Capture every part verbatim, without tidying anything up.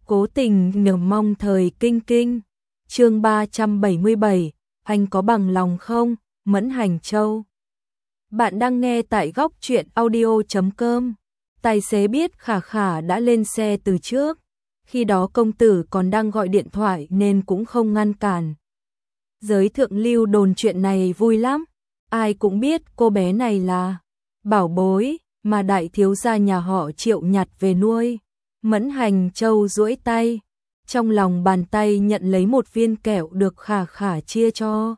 Cố tình nhờ mong thời kinh kinh. Chương ba trăm bảy mươi bảy, anh có bằng lòng không? Mẫn Hành Châu. Bạn đang nghe tại góc truyện audio chấm com. Tài xế biết Khả Khả đã lên xe từ trước. Khi đó công tử còn đang gọi điện thoại nên cũng không ngăn cản. Giới thượng lưu đồn chuyện này vui lắm. Ai cũng biết cô bé này là bảo bối mà đại thiếu gia nhà họ Triệu nhặt về nuôi. Mẫn Hành Châu duỗi tay, trong lòng bàn tay nhận lấy một viên kẹo được Khả Khả chia cho.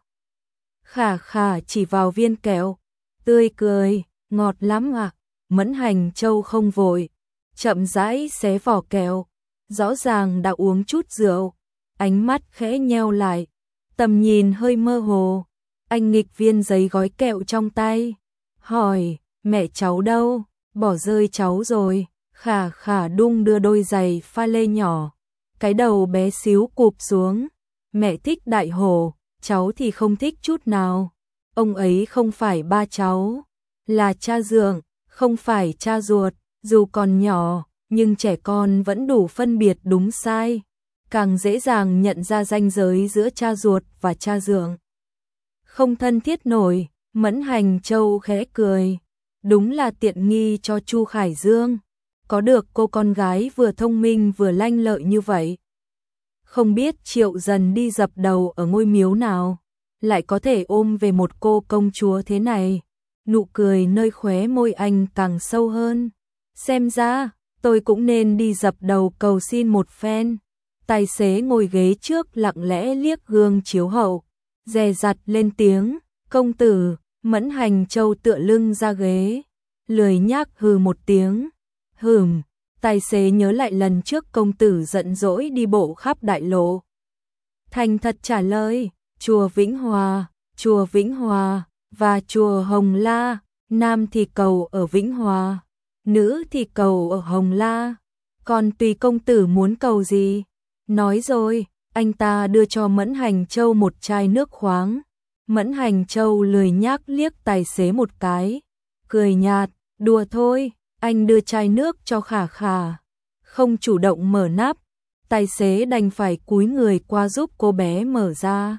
Khả Khả chỉ vào viên kẹo, tươi cười, ngọt lắm à. Mẫn Hành Châu không vội, chậm rãi xé vỏ kẹo, rõ ràng đã uống chút rượu, ánh mắt khẽ nheo lại, tầm nhìn hơi mơ hồ. Anh nghịch viên giấy gói kẹo trong tay, hỏi, mẹ cháu đâu? Bỏ rơi cháu rồi. Khả Khả đung đưa đôi giày pha lê nhỏ, cái đầu bé xíu cụp xuống. Mẹ thích Đại Hổ, cháu thì không thích chút nào. Ông ấy không phải ba cháu, là cha dượng, không phải cha ruột. Dù còn nhỏ, nhưng trẻ con vẫn đủ phân biệt đúng sai, càng dễ dàng nhận ra ranh giới giữa cha ruột và cha dượng. Không thân thiết nổi. Mẫn Hành Châu khẽ cười, đúng là tiện nghi cho Chu Khải Dương, có được cô con gái vừa thông minh vừa lanh lợi như vậy. Không biết Triệu Dần đi dập đầu ở ngôi miếu nào, lại có thể ôm về một cô công chúa thế này. Nụ cười nơi khóe môi anh càng sâu hơn. Xem ra, tôi cũng nên đi dập đầu cầu xin một phen. Tài xế ngồi ghế trước lặng lẽ liếc gương chiếu hậu, dè dặt lên tiếng, công tử. Mẫn Hành Châu tựa lưng ra ghế, lười nhác hừ một tiếng. Hừm, tài xế nhớ lại lần trước công tử giận dỗi đi bộ khắp đại lộ. Thành thật trả lời, chùa Vĩnh Hòa, chùa Vĩnh Hòa và chùa Hồng La, nam thì cầu ở Vĩnh Hòa, nữ thì cầu ở Hồng La, còn tùy công tử muốn cầu gì. Nói rồi, anh ta đưa cho Mẫn Hành Châu một chai nước khoáng. Mẫn Hành Châu lười nhác liếc tài xế một cái, cười nhạt, đùa thôi. Anh đưa chai nước cho Khả Khả, không chủ động mở nắp, tài xế đành phải cúi người qua giúp cô bé mở ra.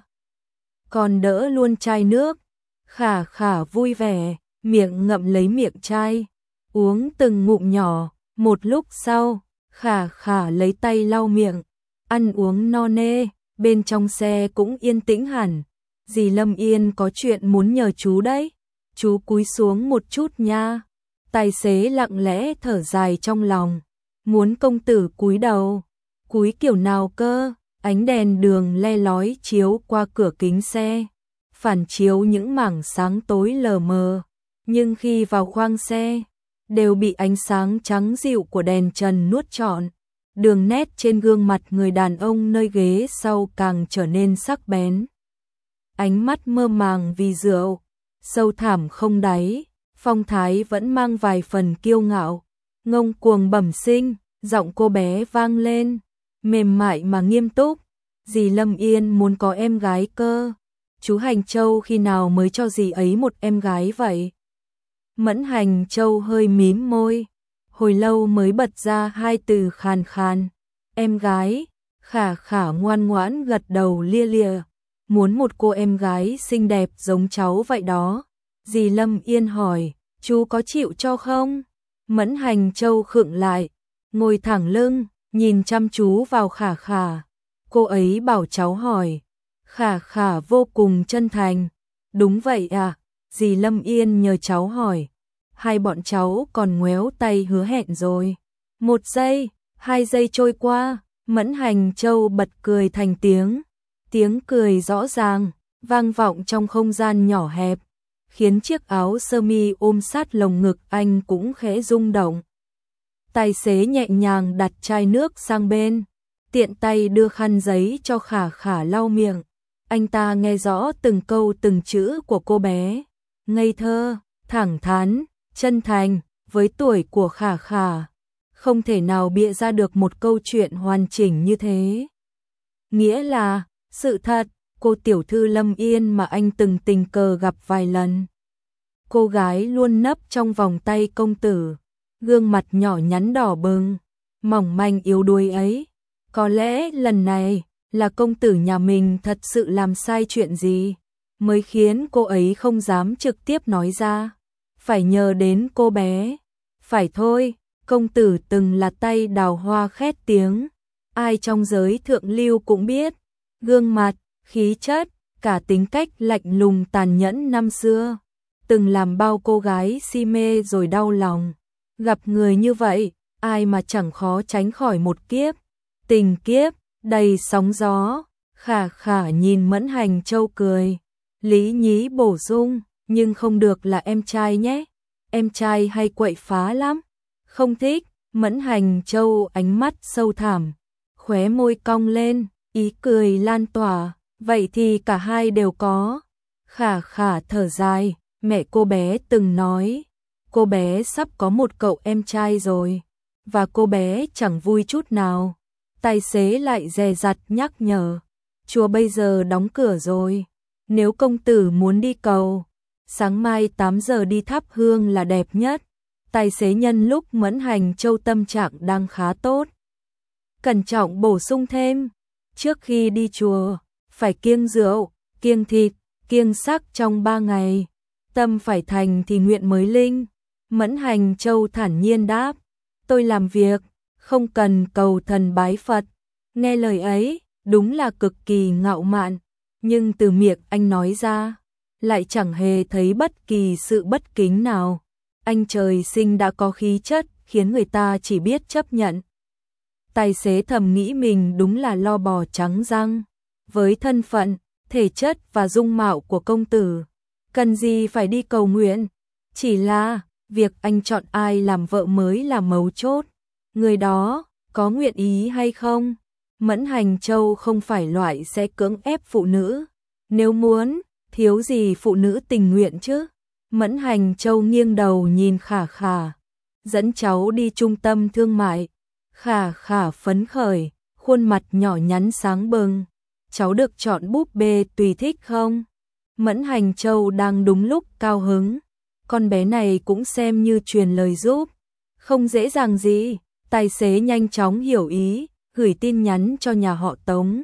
Còn đỡ luôn chai nước. Khả Khả vui vẻ, miệng ngậm lấy miệng chai, uống từng ngụm nhỏ. Một lúc sau, Khả Khả lấy tay lau miệng, ăn uống no nê. Bên trong xe cũng yên tĩnh hẳn. Dì Lâm Yên có chuyện muốn nhờ chú đấy, chú cúi xuống một chút nha. Tài xế lặng lẽ thở dài trong lòng, muốn công tử cúi đầu. Cúi kiểu nào cơ? Ánh đèn đường le lói chiếu qua cửa kính xe, phản chiếu những mảng sáng tối lờ mờ, nhưng khi vào khoang xe, đều bị ánh sáng trắng dịu của đèn trần nuốt trọn. Đường nét trên gương mặt người đàn ông nơi ghế sau càng trở nên sắc bén. Ánh mắt mơ màng vì rượu, sâu thẳm không đáy, phong thái vẫn mang vài phần kiêu ngạo, ngông cuồng bẩm sinh. Giọng cô bé vang lên, mềm mại mà nghiêm túc, dì Lâm Yên muốn có em gái cơ. Chú Hành Châu khi nào mới cho dì ấy một em gái vậy? Mẫn Hành Châu hơi mím môi, hồi lâu mới bật ra hai từ khàn khàn, em gái. Khả Khả ngoan ngoãn gật đầu lia lịa, muốn một cô em gái xinh đẹp giống cháu vậy đó. Dì Lâm Yên hỏi, chú có chịu cho không? Mẫn Hành Châu khựng lại, ngồi thẳng lưng, nhìn chăm chú vào Khả Khả. Cô ấy bảo cháu hỏi. Khả Khả vô cùng chân thành, đúng vậy à, dì Lâm Yên nhờ cháu hỏi. Hai bọn cháu còn ngoéo tay hứa hẹn rồi. Một giây, hai giây trôi qua, Mẫn Hành Châu bật cười thành tiếng. Tiếng cười rõ ràng, vang vọng trong không gian nhỏ hẹp, khiến chiếc áo sơ mi ôm sát lồng ngực anh cũng khẽ rung động. Tài xế nhẹ nhàng đặt chai nước sang bên, tiện tay đưa khăn giấy cho Khả Khả lau miệng. Anh ta nghe rõ từng câu từng chữ của cô bé, ngây thơ, thẳng thắn, chân thành. Với tuổi của Khả Khả, không thể nào bịa ra được một câu chuyện hoàn chỉnh như thế. Nghĩa là, sự thật, cô tiểu thư Lâm Yên mà anh từng tình cờ gặp vài lần. Cô gái luôn nấp trong vòng tay công tử, gương mặt nhỏ nhắn đỏ bừng, mỏng manh yếu đuối ấy, Có lẽ lần này là công tử nhà mình thật sự làm sai chuyện gì, mới khiến cô ấy không dám trực tiếp nói ra. Phải nhờ đến cô bé. Phải thôi, công tử từng là tay đào hoa khét tiếng. Ai trong giới thượng lưu cũng biết. Gương mặt, khí chất, cả tính cách lạnh lùng tàn nhẫn năm xưa. Từng làm bao cô gái si mê rồi đau lòng. Gặp người như vậy, ai mà chẳng khó tránh khỏi một kiếp. Tình kiếp, đầy sóng gió. Khả khả nhìn Mẫn Hành Châu cười. Lý nhí bổ sung, nhưng không được là em trai nhé. Em trai hay quậy phá lắm. Không thích. Mẫn Hành Châu ánh mắt sâu thẳm, khóe môi cong lên, ý cười lan tỏa. Vậy thì cả hai đều có. Khả khả thở dài, mẹ cô bé từng nói, cô bé sắp có một cậu em trai rồi, và cô bé chẳng vui chút nào. Tài xế lại dè dặt nhắc nhở, chùa bây giờ đóng cửa rồi, nếu công tử muốn đi cầu, sáng mai tám giờ đi thắp hương là đẹp nhất. Tài xế nhân lúc Mẫn Hành Châu tâm trạng đang khá tốt, cẩn trọng bổ sung thêm, trước khi đi chùa, phải kiêng rượu, kiêng thịt, kiêng sắc trong ba ngày, tâm phải thành thì nguyện mới linh. Mẫn Hành Châu thản nhiên đáp, tôi làm việc, không cần cầu thần bái Phật. Nghe lời ấy, đúng là cực kỳ ngạo mạn, nhưng từ miệng anh nói ra, lại chẳng hề thấy bất kỳ sự bất kính nào. Anh trời sinh đã có khí chất, khiến người ta chỉ biết chấp nhận. Tài xế thầm nghĩ mình đúng là lo bò trắng răng. Với thân phận, thể chất và dung mạo của công tử, cần gì phải đi cầu nguyện. Chỉ là, việc anh chọn ai làm vợ mới là mấu chốt. Người đó, có nguyện ý hay không? Mẫn Hành Châu không phải loại sẽ cưỡng ép phụ nữ. Nếu muốn, thiếu gì phụ nữ tình nguyện chứ? Mẫn Hành Châu nghiêng đầu nhìn Khả Khả, dẫn cháu đi trung tâm thương mại. Khả Khả phấn khởi, khuôn mặt nhỏ nhắn sáng bừng. Cháu được chọn búp bê tùy thích không? Mẫn Hành Châu đang đúng lúc cao hứng. Con bé này cũng xem như truyền lời giúp. Không dễ dàng gì. Tài xế nhanh chóng hiểu ý, gửi tin nhắn cho nhà họ Tống,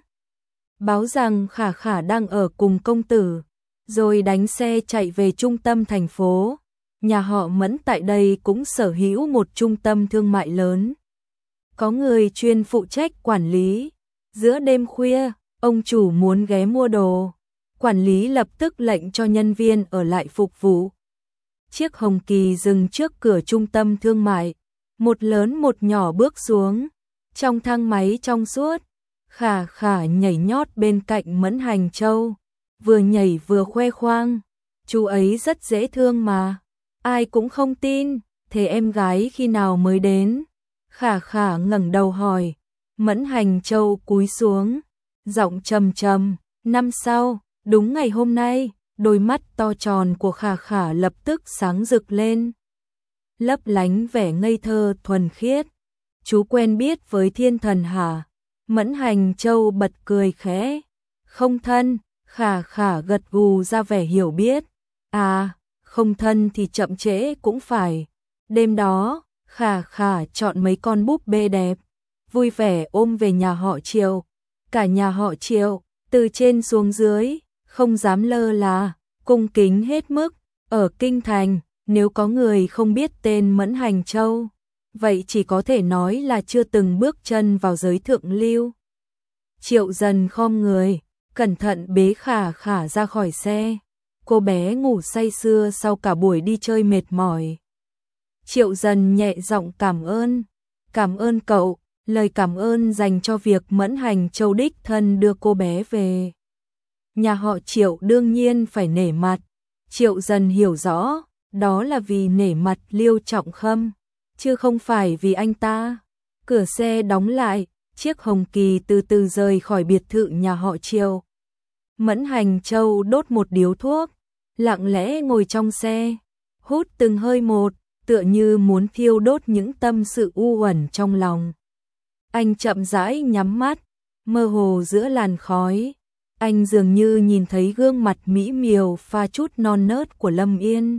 báo rằng Khả Khả đang ở cùng công tử, rồi đánh xe chạy về trung tâm thành phố. Nhà họ Mẫn tại đây cũng sở hữu một trung tâm thương mại lớn. Có người chuyên phụ trách quản lý. Giữa đêm khuya, ông chủ muốn ghé mua đồ. Quản lý lập tức lệnh cho nhân viên ở lại phục vụ. Chiếc Hồng Kỳ dừng trước cửa trung tâm thương mại. Một lớn một nhỏ bước xuống. Trong thang máy trong suốt, Khả Khả nhảy nhót bên cạnh Mẫn Hành Châu. Vừa nhảy vừa khoe khoang. Chú ấy rất dễ thương mà. Ai cũng không tin. Thế em gái khi nào mới đến? Khả Khả ngẩng đầu hỏi. Mẫn Hành Châu cúi xuống, giọng trầm trầm. Năm sau, đúng ngày hôm nay. Đôi mắt to tròn của Khả Khả lập tức sáng rực lên, lấp lánh vẻ ngây thơ thuần khiết. Chú quen biết với thiên thần hả? Mẫn Hành Châu bật cười khẽ. Không thân. Khả Khả gật gù ra vẻ hiểu biết. À, không thân thì chậm trễ cũng phải. Đêm đó, Khả Khả chọn mấy con búp bê đẹp, vui vẻ ôm về nhà họ Triệu. Cả nhà họ Triệu, từ trên xuống dưới, không dám lơ là, cung kính hết mức. Ở kinh thành, nếu có người không biết tên Mẫn Hành Châu, vậy chỉ có thể nói là chưa từng bước chân vào giới thượng lưu. Triệu Dần khom người, cẩn thận bế Khả Khả ra khỏi xe. Cô bé ngủ say sưa sau cả buổi đi chơi mệt mỏi. Triệu Dần nhẹ giọng cảm ơn. Cảm ơn cậu, lời cảm ơn dành cho việc Mẫn Hành Châu đích thân đưa cô bé về. Nhà họ Triệu đương nhiên phải nể mặt. Triệu Dần hiểu rõ, đó là vì nể mặt Liêu Trọng Khâm, chứ không phải vì anh ta. Cửa xe đóng lại, chiếc Hồng Kỳ từ từ rời khỏi biệt thự nhà họ Triệu. Mẫn Hành Châu đốt một điếu thuốc, lặng lẽ ngồi trong xe, hút từng hơi một, tựa như muốn thiêu đốt những tâm sự u uẩn trong lòng. Anh chậm rãi nhắm mắt, mơ hồ giữa làn khói, anh dường như nhìn thấy gương mặt mỹ miều pha chút non nớt của Lâm Yên.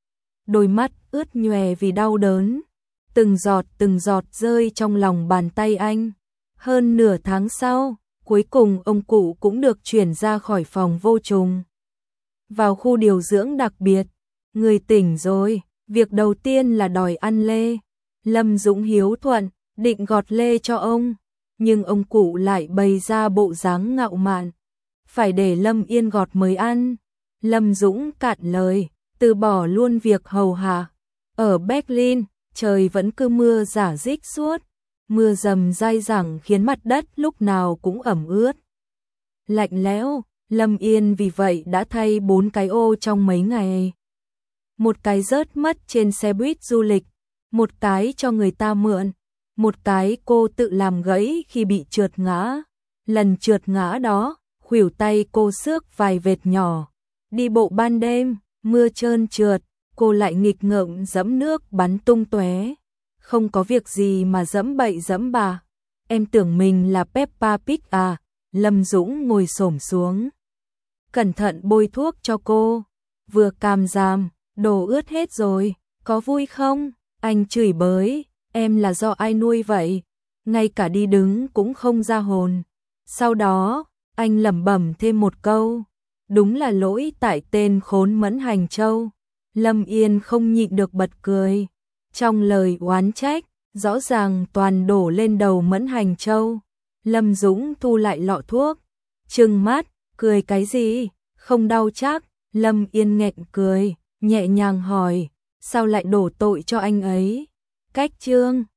Đôi mắt ướt nhòe vì đau đớn, từng giọt từng giọt rơi trong lòng bàn tay anh. Hơn nửa tháng sau, cuối cùng ông cụ cũng được chuyển ra khỏi phòng vô trùng. Vào khu điều dưỡng đặc biệt, người tỉnh rồi, việc đầu tiên là đòi ăn lê. Lâm Dũng hiếu thuận, định gọt lê cho ông, nhưng ông cụ lại bày ra bộ dáng ngạo mạn. Phải để Lâm Yên gọt mới ăn. Lâm Dũng cạn lời, từ bỏ luôn việc hầu hạ. Ở Berlin, trời vẫn cứ mưa rả rích suốt. Mưa dầm dai dẳng khiến mặt đất lúc nào cũng ẩm ướt. Lạnh lẽo, Lâm Yên vì vậy đã thay bốn cái ô trong mấy ngày. Một cái rớt mất trên xe buýt du lịch, một cái cho người ta mượn, một cái cô tự làm gãy khi bị trượt ngã. Lần trượt ngã đó, khuỷu tay cô xước vài vệt nhỏ. Đi bộ ban đêm, mưa trơn trượt, cô lại nghịch ngợm dẫm nước bắn tung tóe. Không có việc gì mà dẫm bậy dẫm bạ. Em tưởng mình là Peppa Pig à? Lâm Dũng ngồi xổm xuống, cẩn thận bôi thuốc cho cô. Vừa càm ràm, đồ ướt hết rồi, có vui không? Anh chửi bới, em là do ai nuôi vậy? Ngay cả đi đứng cũng không ra hồn. Sau đó, anh lẩm bẩm thêm một câu, đúng là lỗi tại tên khốn Mẫn Hành Châu. Lâm Yên không nhịn được bật cười. Trong lời oán trách, rõ ràng toàn đổ lên đầu Mẫn Hành Châu. Lâm Dũng thu lại lọ thuốc, trừng mắt, cười cái gì, không đau chắc. Lâm Yên nghẹn cười, nhẹ nhàng hỏi, sao lại đổ tội cho anh ấy? Cách chương